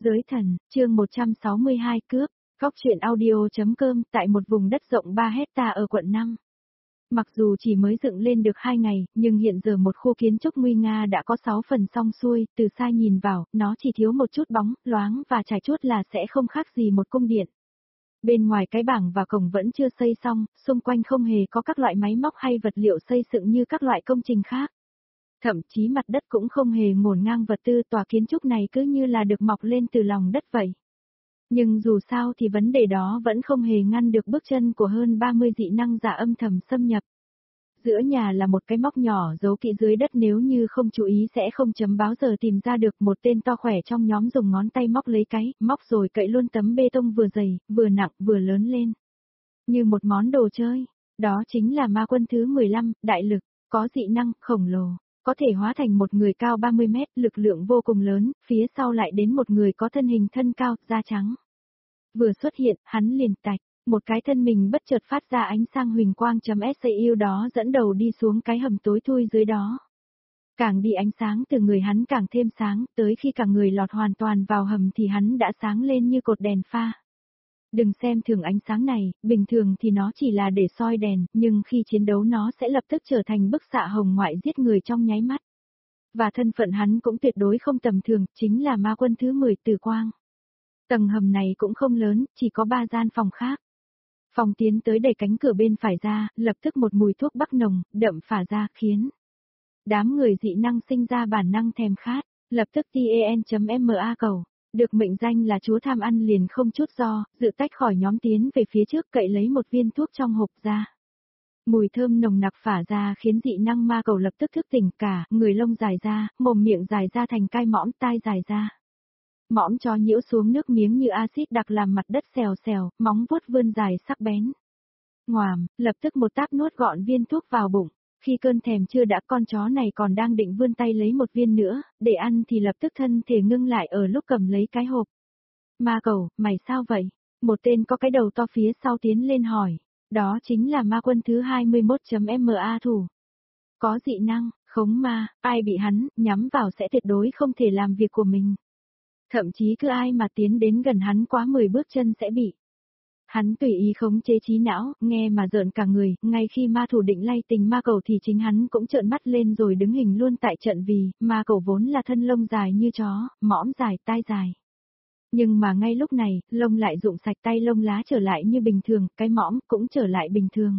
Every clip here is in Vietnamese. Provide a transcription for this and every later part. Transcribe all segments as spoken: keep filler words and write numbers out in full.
Giới thần, chương một trăm sáu mươi hai cướp, góc truyện audio.com tại một vùng đất rộng ba hecta ở quận năm. Mặc dù chỉ mới dựng lên được hai ngày, nhưng hiện giờ một khu kiến trúc nguy nga đã có sáu phần xong xuôi, từ xa nhìn vào, nó chỉ thiếu một chút bóng, loáng và trải chuốt là sẽ không khác gì một cung điện. Bên ngoài cái bảng và cổng vẫn chưa xây xong, xung quanh không hề có các loại máy móc hay vật liệu xây dựng như các loại công trình khác. Thậm chí mặt đất cũng không hề ngổn ngang vật tư, tòa kiến trúc này cứ như là được mọc lên từ lòng đất vậy. Nhưng dù sao thì vấn đề đó vẫn không hề ngăn được bước chân của hơn ba mươi dị năng giả âm thầm xâm nhập. Giữa nhà là một cái móc nhỏ giấu kỹ dưới đất, nếu như không chú ý sẽ không chấm báo giờ tìm ra được. Một tên to khỏe trong nhóm dùng ngón tay móc lấy cái, móc rồi cậy luôn tấm bê tông vừa dày, vừa nặng, vừa lớn lên. Như một món đồ chơi, đó chính là ma quân thứ mười lăm, đại lực, có dị năng, khổng lồ. Có thể hóa thành một người cao ba mươi mét, lực lượng vô cùng lớn, phía sau lại đến một người có thân hình thân cao, da trắng. Vừa xuất hiện, hắn liền tạch, một cái thân mình bất chợt phát ra ánh sang huỳnh quang.sau đó dẫn đầu đi xuống cái hầm tối thui dưới đó. Càng đi ánh sáng từ người hắn càng thêm sáng, tới khi cả người lọt hoàn toàn vào hầm thì hắn đã sáng lên như cột đèn pha. Đừng xem thường ánh sáng này, bình thường thì nó chỉ là để soi đèn, nhưng khi chiến đấu nó sẽ lập tức trở thành bức xạ hồng ngoại giết người trong nháy mắt. Và thân phận hắn cũng tuyệt đối không tầm thường, chính là ma quân thứ mười Tử Quang. Tầng hầm này cũng không lớn, chỉ có ba gian phòng khác. Phòng tiến tới đẩy cánh cửa bên phải ra, lập tức một mùi thuốc bắc nồng, đậm phả ra, khiến đám người dị năng sinh ra bản năng thèm khát, lập tức ten.ma cầu. Được mệnh danh là chúa tham ăn liền không chút do, dự tách khỏi nhóm tiến về phía trước cậy lấy một viên thuốc trong hộp ra. Mùi thơm nồng nặc phả ra khiến dị năng ma cầu lập tức thức tỉnh cả, người lông dài ra, mồm miệng dài ra thành cai mõm, tai dài ra. Mõm chó nhiễu xuống nước miếng như axit đặc làm mặt đất xèo xèo, móng vuốt vươn dài sắc bén. Ngoàm, lập tức một táp nuốt gọn viên thuốc vào bụng. Khi cơn thèm chưa đã, con chó này còn đang định vươn tay lấy một viên nữa, để ăn thì lập tức thân thể ngưng lại ở lúc cầm lấy cái hộp. Ma cầu, mày sao vậy? Một tên có cái đầu to phía sau tiến lên hỏi. Đó chính là ma quân thứ hai mươi mốt.ma thủ. Có dị năng, khống ma, ai bị hắn nhắm vào sẽ tuyệt đối không thể làm việc của mình. Thậm chí cứ ai mà tiến đến gần hắn quá mười bước chân sẽ bị. Hắn tùy ý khống chế trí não, nghe mà rợn cả người, ngay khi ma thủ định lay tình ma cầu thì chính hắn cũng trợn mắt lên rồi đứng hình luôn tại trận, vì ma cầu vốn là thân lông dài như chó, mõm dài, tai dài. Nhưng mà ngay lúc này, lông lại rụng sạch, tay lông lá trở lại như bình thường, cái mõm cũng trở lại bình thường.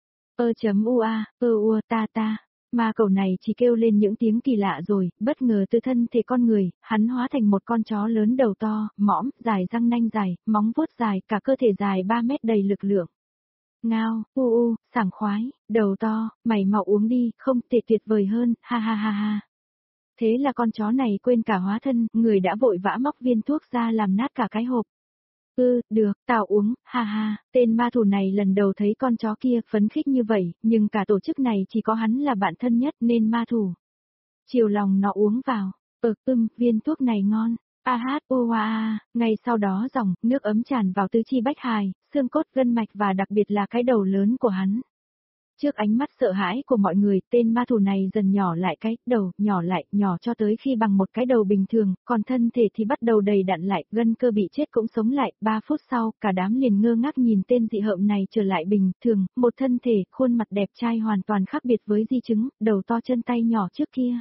Ơ chấm ua, ơ ua ta ta. Ma cầu này chỉ kêu lên những tiếng kỳ lạ rồi, bất ngờ từ thân thể con người, hắn hóa thành một con chó lớn đầu to, mõm, dài răng nanh dài, móng vuốt dài, cả cơ thể dài ba mét đầy lực lượng. Ngao, u u, sảng khoái, đầu to, mày mau uống đi, không thể tuyệt vời hơn, ha ha ha ha. Thế là con chó này quên cả hóa thân, người đã vội vã móc viên thuốc ra làm nát cả cái hộp. Ừ, được, tao uống, ha ha, tên ma thủ này lần đầu thấy con chó kia phấn khích như vậy, nhưng cả tổ chức này chỉ có hắn là bạn thân nhất nên ma thủ. Chiều lòng nó uống vào, ừ, ưm, viên thuốc này ngon, a hát u a, ngay sau đó dòng, nước ấm tràn vào tứ chi bách hài, xương cốt gân mạch và đặc biệt là cái đầu lớn của hắn. Trước ánh mắt sợ hãi của mọi người, tên ma thủ này dần nhỏ lại cái đầu, nhỏ lại, nhỏ cho tới khi bằng một cái đầu bình thường, còn thân thể thì bắt đầu đầy đặn lại, gân cơ bị chết cũng sống lại. Ba phút sau, cả đám liền ngơ ngác nhìn tên dị hợm này trở lại bình thường, một thân thể, khuôn mặt đẹp trai hoàn toàn khác biệt với di chứng, đầu to chân tay nhỏ trước kia.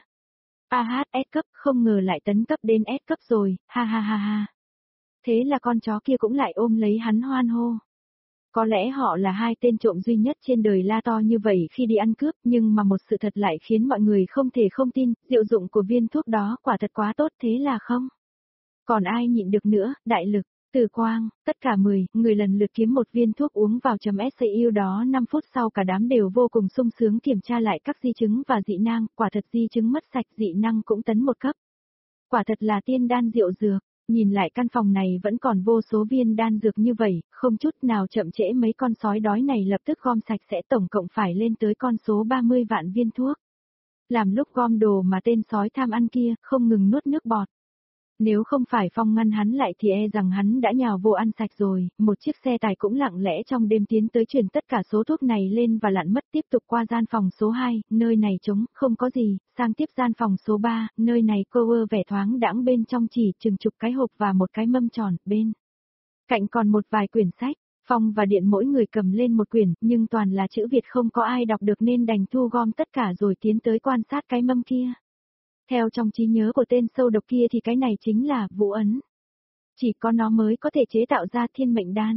a hát S cấp, không ngờ lại tấn cấp đến S cấp rồi, ha ha ha ha. Thế là con chó kia cũng lại ôm lấy hắn hoan hô. Có lẽ họ là hai tên trộm duy nhất trên đời la to như vậy khi đi ăn cướp, nhưng mà một sự thật lại khiến mọi người không thể không tin, diệu dụng của viên thuốc đó quả thật quá tốt, thế là không. Còn ai nhịn được nữa, đại lực, Tử Quang, tất cả mười người lần lượt kiếm một viên thuốc uống vào .sau đó năm phút sau cả đám đều vô cùng sung sướng kiểm tra lại các di chứng và dị năng, quả thật di chứng mất sạch, dị năng cũng tấn một cấp. Quả thật là tiên đan diệu dược. Nhìn lại căn phòng này vẫn còn vô số viên đan dược như vậy, không chút nào chậm trễ, mấy con sói đói này lập tức gom sạch sẽ tổng cộng phải lên tới con số ba mươi vạn viên thuốc. Làm lúc gom đồ mà tên sói tham ăn kia không ngừng nuốt nước bọt. Nếu không phải Phong ngăn hắn lại thì e rằng hắn đã nhào vô ăn sạch rồi, một chiếc xe tải cũng lặng lẽ trong đêm tiến tới chuyển tất cả số thuốc này lên và lặn mất tiếp tục qua gian phòng số hai, nơi này trống, không có gì, sang tiếp gian phòng số ba, nơi này cô ơ vẻ thoáng đãng bên trong chỉ chừng chục cái hộp và một cái mâm tròn, bên cạnh còn một vài quyển sách. Phong và Điện mỗi người cầm lên một quyển, nhưng toàn là chữ Việt không có ai đọc được nên đành thu gom tất cả rồi tiến tới quan sát cái mâm kia. Theo trong trí nhớ của tên sâu độc kia thì cái này chính là vũ ấn. Chỉ có nó mới có thể chế tạo ra thiên mệnh đan.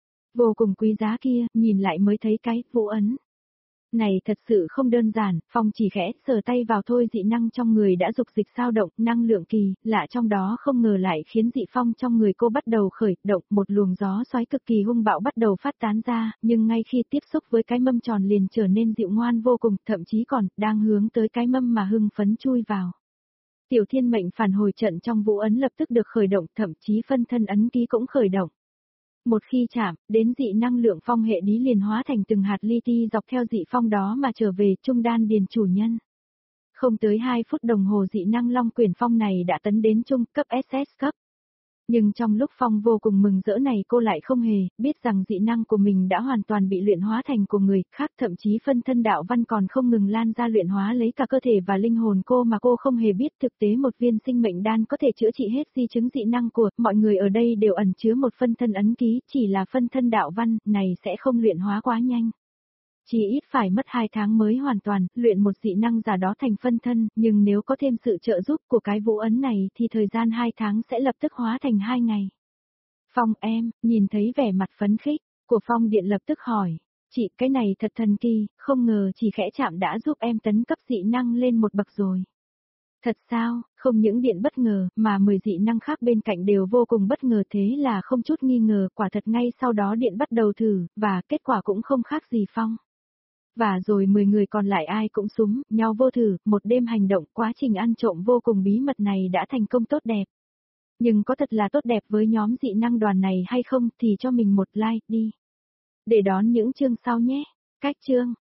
Vô cùng quý giá kia, nhìn lại mới thấy cái vũ ấn. Này thật sự không đơn giản, Phong chỉ khẽ sờ tay vào thôi dị năng trong người đã dục dịch sao động, năng lượng kỳ, lạ trong đó không ngờ lại khiến dị phong trong người cô bắt đầu khởi động, một luồng gió xoáy cực kỳ hung bạo bắt đầu phát tán ra, nhưng ngay khi tiếp xúc với cái mâm tròn liền trở nên dịu ngoan vô cùng, thậm chí còn đang hướng tới cái mâm mà hưng phấn chui vào. Tiểu thiên mệnh phản hồi trận trong vũ ấn lập tức được khởi động, thậm chí phân thân ấn ký cũng khởi động. Một khi chạm, đến dị năng lượng phong hệ lý liền hóa thành từng hạt li ti dọc theo dị phong đó mà trở về trung đan điền chủ nhân. Không tới hai phút đồng hồ dị năng long quyển phong này đã tấn đến trung cấp ét ét cấp. Nhưng trong lúc Phong vô cùng mừng rỡ này cô lại không hề biết rằng dị năng của mình đã hoàn toàn bị luyện hóa thành của người khác, thậm chí phân thân đạo văn còn không ngừng lan ra luyện hóa lấy cả cơ thể và linh hồn cô mà cô không hề biết thực tế một viên sinh mệnh đan có thể chữa trị hết di chứng dị năng của mọi người ở đây đều ẩn chứa một phân thân ấn ký, chỉ là phân thân đạo văn này sẽ không luyện hóa quá nhanh. Chỉ ít phải mất hai tháng mới hoàn toàn luyện một dị năng giả đó thành phân thân, nhưng nếu có thêm sự trợ giúp của cái vũ ấn này thì thời gian hai tháng sẽ lập tức hóa thành hai ngày. Phong em, nhìn thấy vẻ mặt phấn khích của Phong Điện lập tức hỏi, chị cái này thật thần kỳ, không ngờ chỉ khẽ chạm đã giúp em tấn cấp dị năng lên một bậc rồi. Thật sao, không những Điện bất ngờ, mà mười dị năng khác bên cạnh đều vô cùng bất ngờ thế là không chút nghi ngờ, quả thật ngay sau đó Điện bắt đầu thử, và kết quả cũng không khác gì Phong. Và rồi mười người còn lại ai cũng súng, nhau vô thử, một đêm hành động, quá trình ăn trộm vô cùng bí mật này đã thành công tốt đẹp. Nhưng có thật là tốt đẹp với nhóm dị năng đoàn này hay không thì cho mình một like đi. Để đón những chương sau nhé. Cách chương